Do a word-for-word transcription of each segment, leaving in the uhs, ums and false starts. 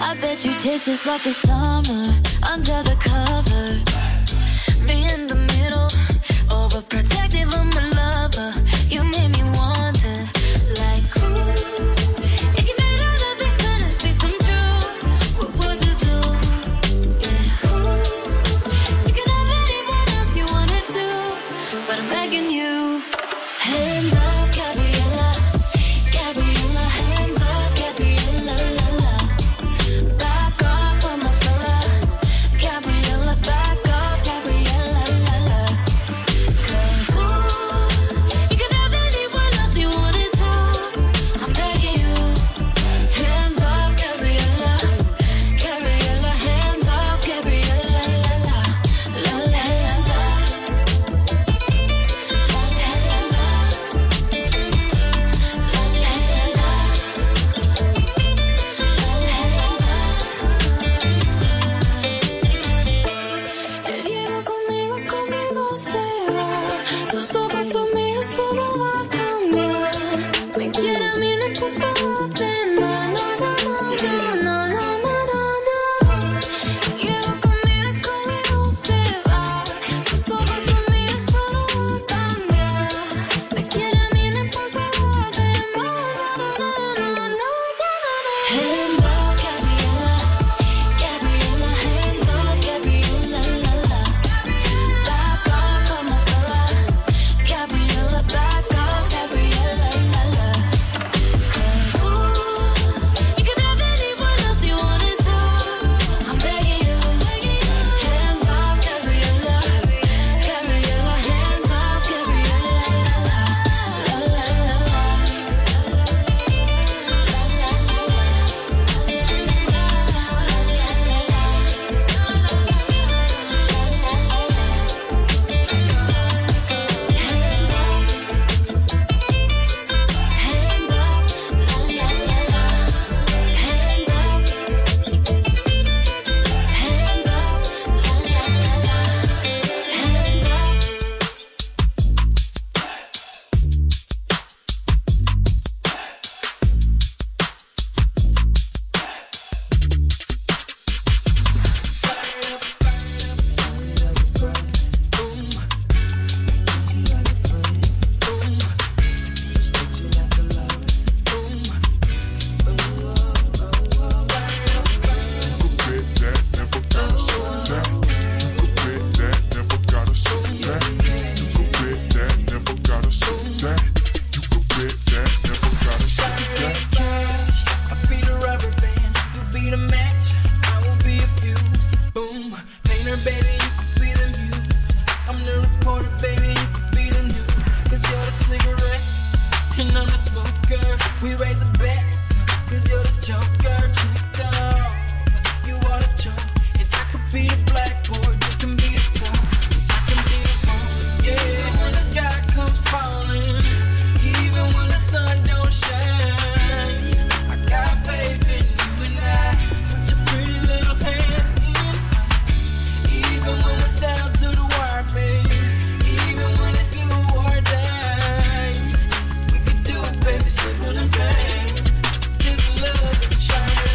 I bet you taste just like the summer under the covers. Me in the middle, overprotective of my lover. You made me wonder, like, ooh, if you made all of these fantasies come true, what would you do? Yeah, ooh, you can have anyone else you wanna do, but I'm begging you. Hands up, Gabriella, Gabriella, hands up, Gabriella, la la. Back off from my fella, Gabriella, back off, Gabriella, la la. 'Cause ooh, you can have anyone else you wanted to. I'm begging you. Hands off, Gabriella, Gabriella, hands off, Gabriella, la la, la la, hands up, hands up. El hielo conmigo, conmigo se va. Sus ojos son míos, solo va a cambiar. Me quiere a mí, no importa lo demás. No, no, no, no, no, no, no, no. El hielo conmigo, conmigo se va. Sus ojos son míos, solo va a cambiar. Me quiere a mí, no importa lo demás. No, no, no, no, no, no, no. Hands up, Gabriella, Gabriella, hands up, Gabriella, la la. Back off from my fella, Gabriella, back off, Gabriella, la la. 'Cause ooh, you can have anyone else you wanted to. I'm begging you. Hands off, Gabriella, Gabriella, hands off, Gabriella, la la, la la, la la. I'll be the rubber band, you'll be the match, I will be a fuse. Boom, painter, baby, you could be the muse. I'm the reporter, baby, you could be the news. 'Cause you're the cigarette, and I'm the smoker. We raise the bet, 'cause you're the joker. Truth off, you are the choke. And I could be the blackboard, you can be the top. I can be the phone, yeah, when the sky comes falling. Even when the sun don't shine, I got faith in you and I. So put your pretty little hands in mine. Even when we're down to the wire, babe. Even when it's do or die. We can do it, baby, simple and plain. It's just love and shine.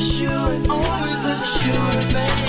assured, always assured, baby.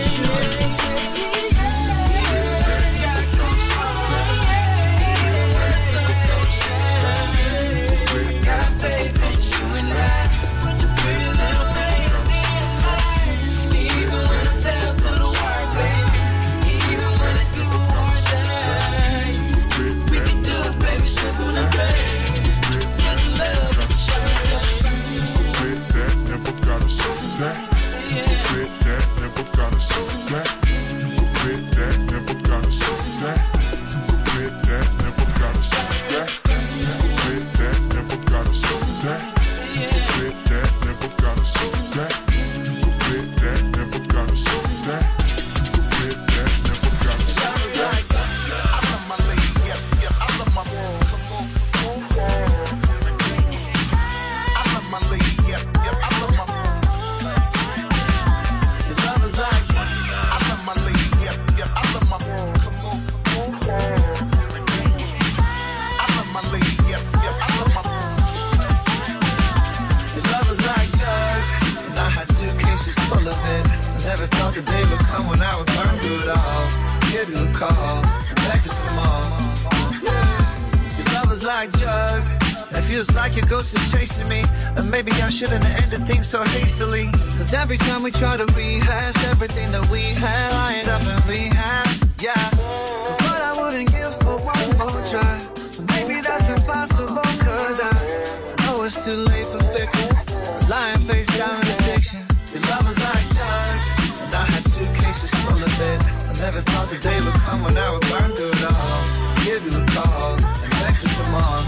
So hastily, cause every time we try to rehash everything that we had, I end up in rehab, yeah. But I wouldn't give for one more try. Maybe that's impossible, cause I know it's too late for fickle. Lying face down in addiction. Your love is like drugs, and I had suitcases full of it. I never thought the day would come when I would burn through it all. Give you a call, and beg for some more.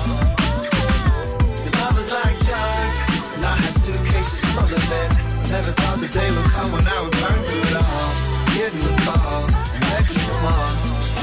Your love is like drugs, and I had suitcases full of it. Never thought the day would come when I would burn through it all. Give you a call and beg for some more.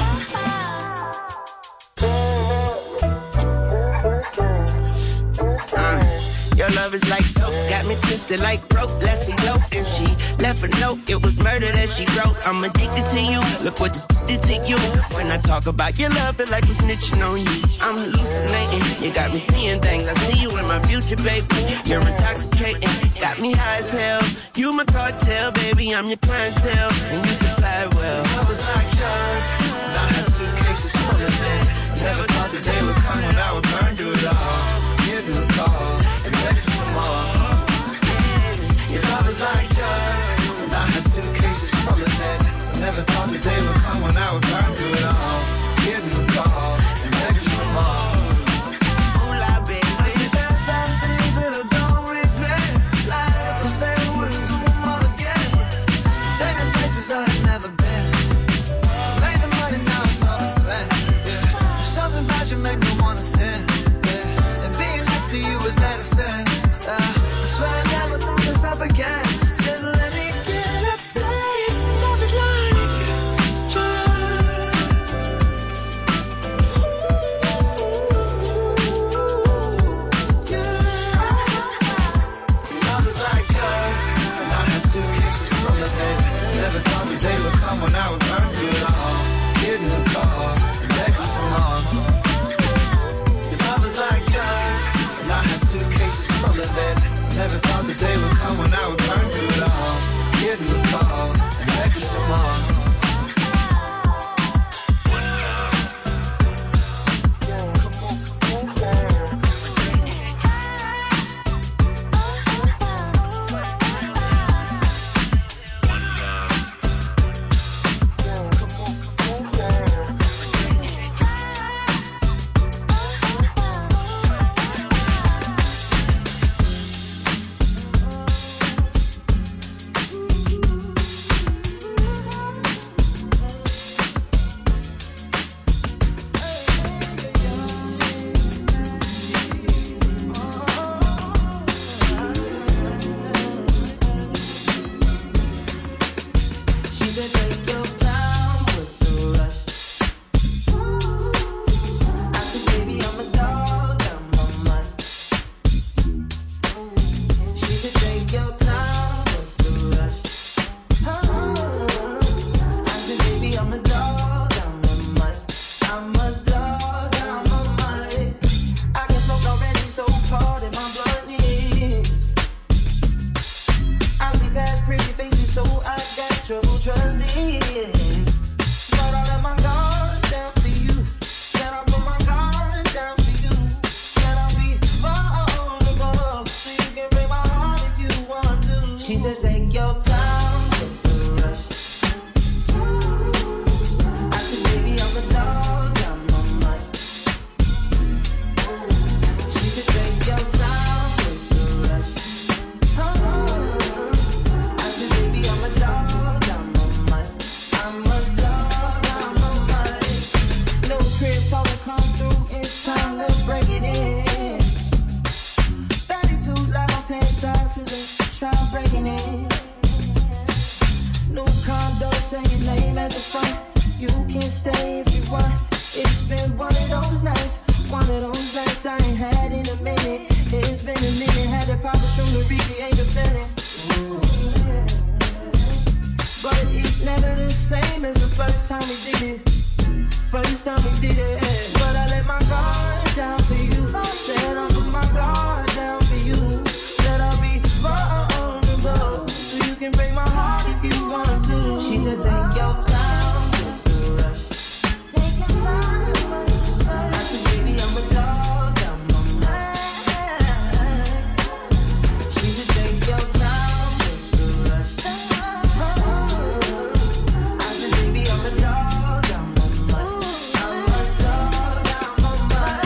Uh, your love is like dope, got me twisted like rope. Let's elope. If she left a note, it was murder that she wrote. I'm addicted to you, look what this did to you. When I talk about your love, it like I'm snitching on you. I'm hallucinating, you got me seeing things. I see you in my future, baby. You're intoxicating, got me high as hell. You my cartel, baby, I'm your clientele, and you supply well. Love is like drugs, and I had suitcases full of it. Never thought the day would come when I would burn through it all. Give you a call and beg for some more. Your love is like drugs, and I had suitcases full of it. Never thought the day would come when I would burn through it all. Give you a call and beg for some more. I take back bad things that I don't regret. Like if I say I wouldn't do them all again. Take me places I had never been. Made the money, now it's all been spent. Yeah. There's something about you make me wanna sin. Yeah. And being next to you is medicine. Uh, I swear I never thought this up again. Just let me get a taste of love is like. Never thought the day would come when I would burn through it all. Give you a call and beg for some more. Your love is like drugs, and I had suitcases full of it. Never thought the day would come when I would burn through it all. Give you a call and beg for some more. said take your time, just a rush. I said baby I'm a dog, I'm a mutt. She said take your time, just a rush. I said baby I'm a dog, I'm a mutt. I'm a dog, I'm a mutt. No crib told me come through, it's time, let's break it in. thirty-two like my pants size, cause they try breaking it. New condo, say your name at the front. You can stay if you want. It's been one of those nights, one of those nights I ain't had in a minute. It's been a minute, had to pop a from the recreate the feeling. But it's never the same as the first time we did it. First time we did it. But I let my guard down for you. Said I'll put my guard down for you. Said I'll be vulnerable, so you can break my heart if you want to. She said take your time, just a rush. Take your time, just a rush. I said baby I'm a dog, I'm a man. She said take your time, just a rush. I said baby I'm a dog, I'm a man. I'm a dog, I'm a man.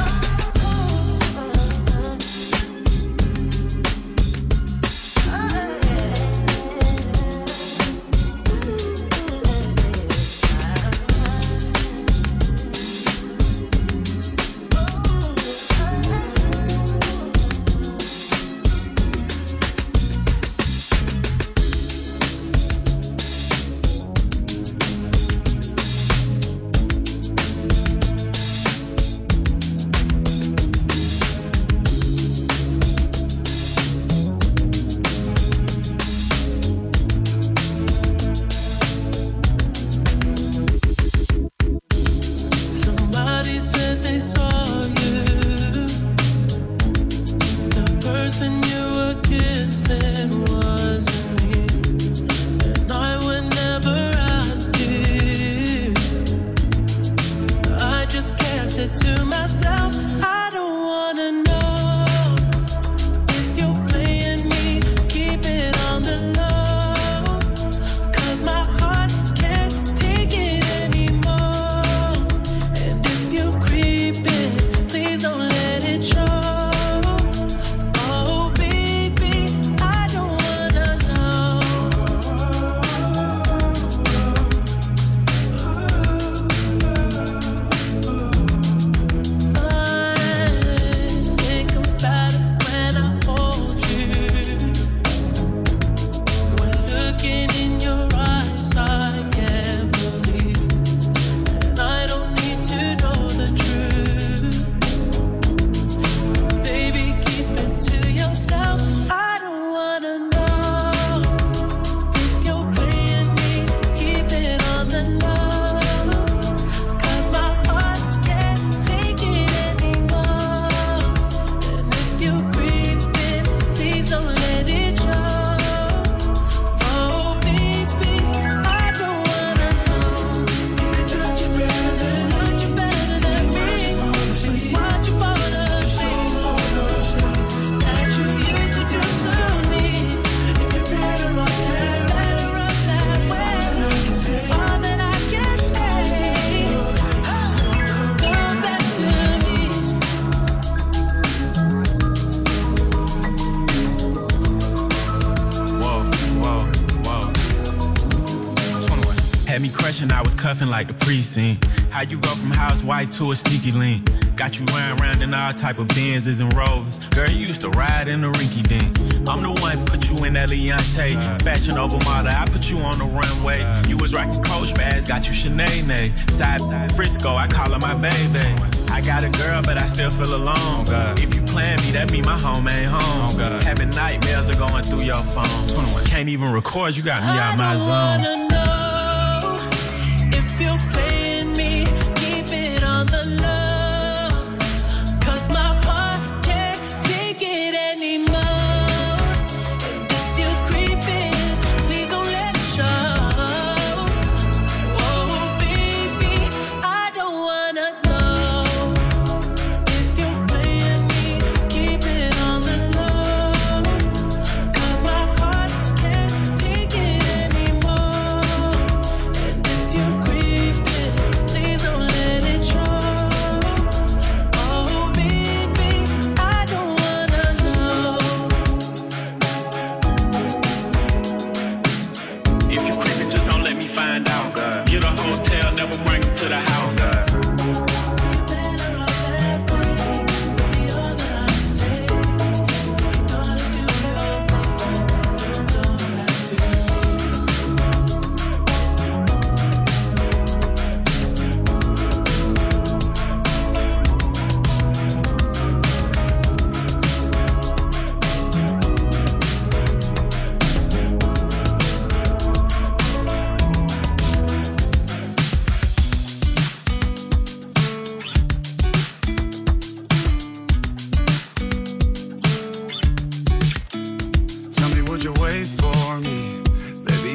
Somebody said they saw you. The person you were kissing wasn't me, and I would never ask you. I just kept it to myself. I don't wanna know if you're playing me. Keep it on the low, 'cause my heart can't take it anymore. And if you creep in, please don't let it show. Oh baby, I don't wanna know. I think about it when I hold you. When looking in your eyes, I can't believe. And I don't need to know the truth. Baby, keep it to yourself. I don't wanna know if you're playing me. Keep it on the low, 'cause my heart can't take it anymore. And if you creep in, please don't let it show. Oh baby, I don't wanna know. Did it touch you better than touch you better than me? Watch you fall asleep that you used to do to me. If you're better off that, better off that way. All that I can say, come back to me. Whoa, whoa, whoa. twenty-one. Had me crushing, I was cuffing like the precinct. How you go from housewife to a sneaky link? Got you riding around in all type of Benzes and Rovers. Girl, you used to ride in the rinky dink. I'm the one put you in that Leontay. Fashion over model, I put you on the runway. You was rocking Coach bags, got you Sinead. Side Frisco, I call her my baby. I got a girl, but I still feel alone. If you plan me, that mean my home ain't home. Having nightmares are going through your phone. twenty-one. Can't even record, you got me out my I zone. wanna know if you're playing me. Keep it on the low, 'cause my heart can't take it anymore. And if you creep in, please don't let it show. Oh baby, I don't wanna know if you're playing me. Keep it on the low, 'cause my heart can't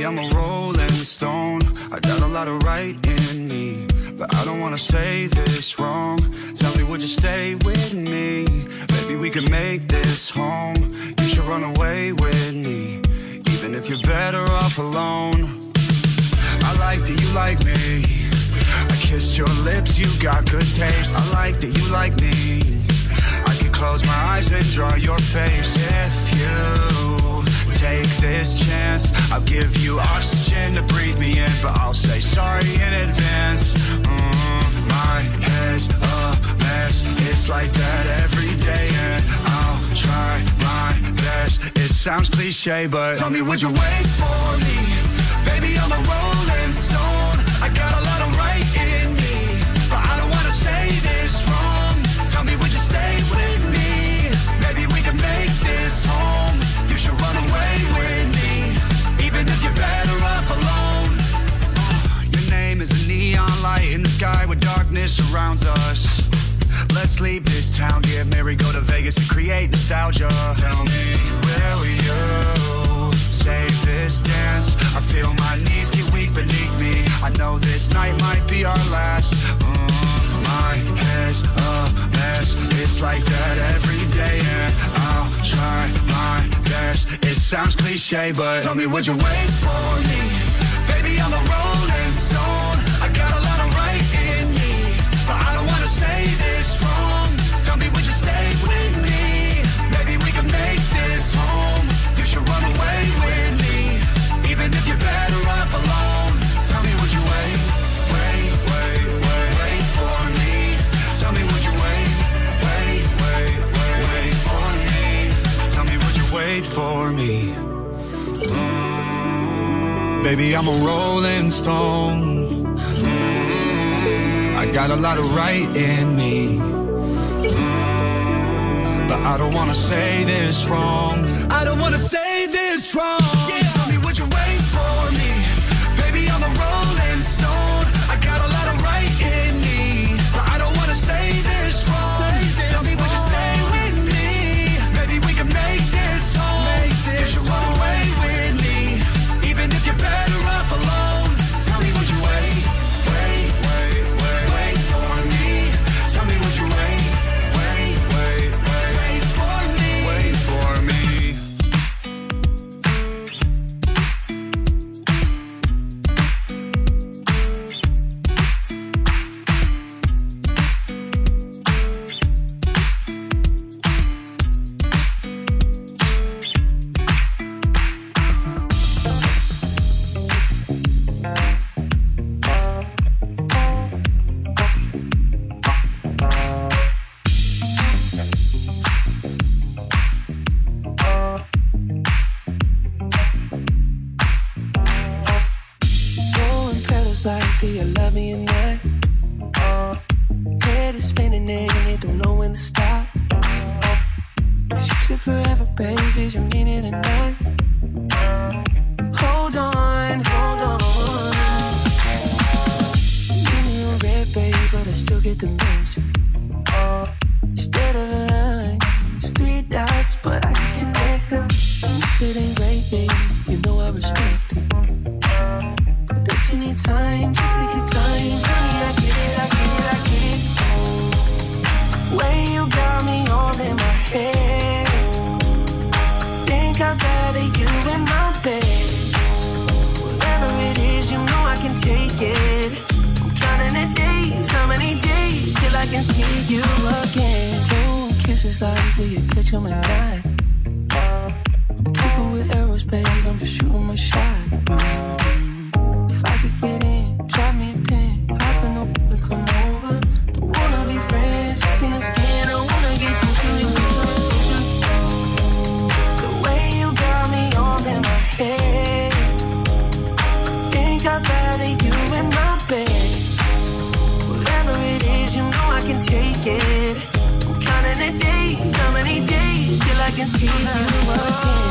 I'm a rolling stone. I got a lot of right in me, but I don't wanna say this wrong. Tell me, would you stay with me? Maybe we could make this home. You should run away with me, even if you're better off alone. I like that you like me. I kissed your lips, you got good taste. I like that you like me. I can close my eyes and draw your face. If you take this chance, I'll give you oxygen to breathe me in, but I'll say sorry in advance. Mm, my head's a mess. It's like that every day, and I'll try my best. It sounds cliche, but tell me, would you wait for me? Baby, I'm a rolling stone. I got a lot of right in me, but I don't wanna say this wrong. Tell me, would you stay with me? Maybe we can make this home. You should run away with me, even if you're better off alone. Your name is a neon light in the sky where darkness surrounds us. Let's leave this town, get married, go to Vegas and create nostalgia. Tell me, will you save this dance? I feel my knees get weak beneath me. I know this night might be our last. Mm, my head's a mess. It's like that every day, and I'll try my best. It sounds cliche, but tell me, would you wait for me? Baby, I'm a rolling stone. I got a lot of right in me, but I don't wanna say this wrong. Tell me, would you stay with me? Maybe we can make this home. You should run away with me, even if you're better off alone. Tell me, would you wait, wait, wait, wait, wait for me? Tell me, would you wait, wait, wait, wait, wait for me? Tell me, would you wait for me? Mm, baby, I'm a rolling stone. Mm, I got a lot of right in me, mm, but I don't wanna say this wrong. I don't wanna say this wrong. Yeah. Tell me, would you wait for me? Baby, I'm a rolling stone. I got a lot of right in me, but I don't wanna say this wrong. Say this Tell me, would you stay with me? Maybe we can make this home. Make this you should run away with me, even if you're better off alone. Tell me, would you wait, wait, wait, wait, wait for me? Tell me, would you wait, wait, wait, wait, wait for me? Wait for me. Throwing petals like, do you love me or not? Head is spinning and it don't know when to stop. You said forever, baby, you mean it or not? Hold on, hold on. Give me a red, baby, but I still get the message. Instead of a line, it's three dots, but I can connect them. If it ain't right, baby, you know I respect it. But if you need time, just take your time. Honey, I get it, I get it, I get it. Way you got me all in my head. Think I'd rather you in my bed. Whatever it is, you know I can take it. I'm counting the days, how many days till I can see you again. Oh, kisses like will you catch 'em at night? I'm people with arrows, babe, I'm just shooting my shot. If I could get in, drop me a pin, hop in up and come over. Don't wanna be friends, skin to skin, I wanna get closer to you. The way you got me all in my head. Think I'd rather you in my bed. Whatever it is, you know I can take it. I'm counting the days, how many days till I can see you again.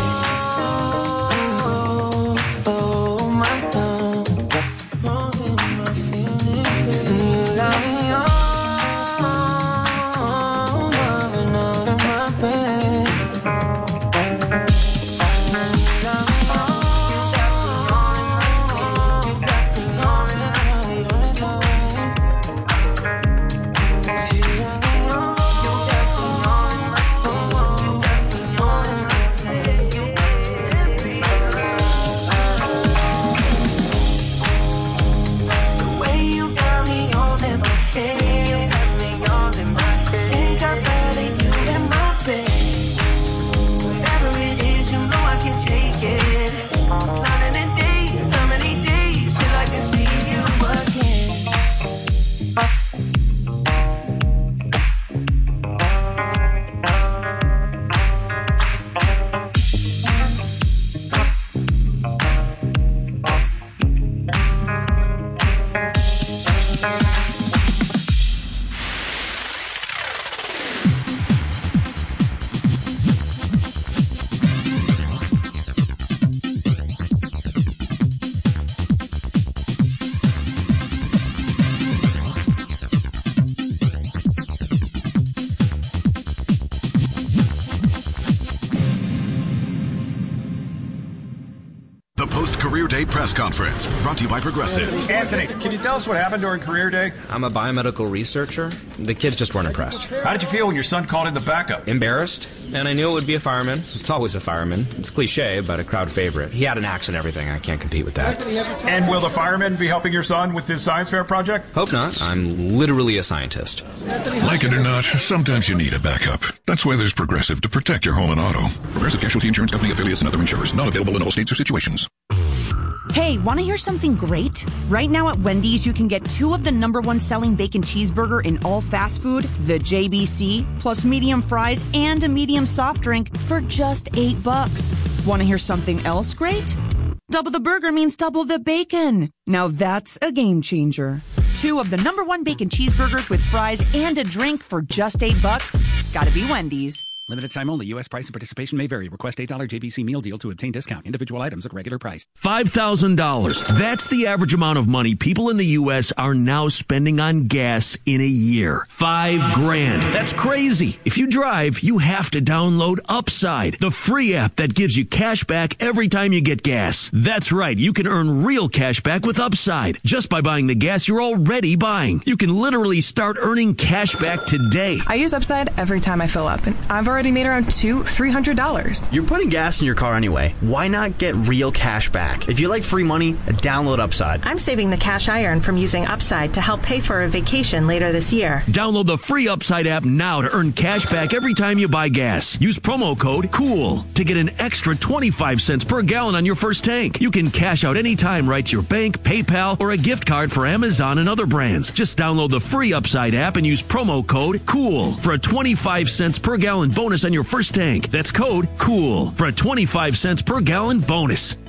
Oh, oh, my love. All in my feelings, baby. You got me all loving all in my bed. You got me all, you got me all in Post-Career Day press conference brought to you by Progressive. Anthony, can you tell us what happened during Career Day? I'm a biomedical researcher. The kids just weren't impressed. How did you feel when your son called in the backup? Embarrassed, and I knew it would be a fireman. It's always a fireman. It's cliche, but a crowd favorite. He had an axe and everything. I can't compete with that. And will the fireman be helping your son with his science fair project? Hope not. I'm literally a scientist. Like it or not, sometimes you need a backup. That's why there's Progressive to protect your home and auto. Progressive Casualty Insurance Company affiliates and other insurers. Not available in all states or situations. Hey, want to hear something great? Right now at Wendy's, you can get two of the number one selling bacon cheeseburger in all fast food, the J B C, plus medium fries and a medium soft drink for just eight bucks. Want to hear something else great? Double the burger means double the bacon. Now that's a game changer. Two of the number one bacon cheeseburgers with fries and a drink for just eight bucks. Gotta be Wendy's. Limited time only. U S price and participation may vary. Request eight dollars J B C meal deal to obtain discount. Individual items at regular price. five thousand dollars. That's the average amount of money people in the U S are now spending on gas in a year. Five grand. That's crazy. If you drive, you have to download Upside, the free app that gives you cash back every time you get gas. That's right. You can earn real cash back with Upside just by buying the gas you're already buying. You can literally start earning cash back today. I use Upside every time I fill up, and I've already made around two, three hundred dollars. You're putting gas in your car anyway. Why not get real cash back? If you like free money, download Upside. I'm saving the cash I earn from using Upside to help pay for a vacation later this year. Download the free Upside app now to earn cash back every time you buy gas. Use promo code COOL to get an extra twenty-five cents per gallon on your first tank. You can cash out anytime right to your bank, PayPal, or a gift card for Amazon and other brands. Just download the free Upside app and use promo code COOL for a twenty-five cents per gallon bonus on your first tank. That's code COOL for a twenty-five cents per gallon bonus.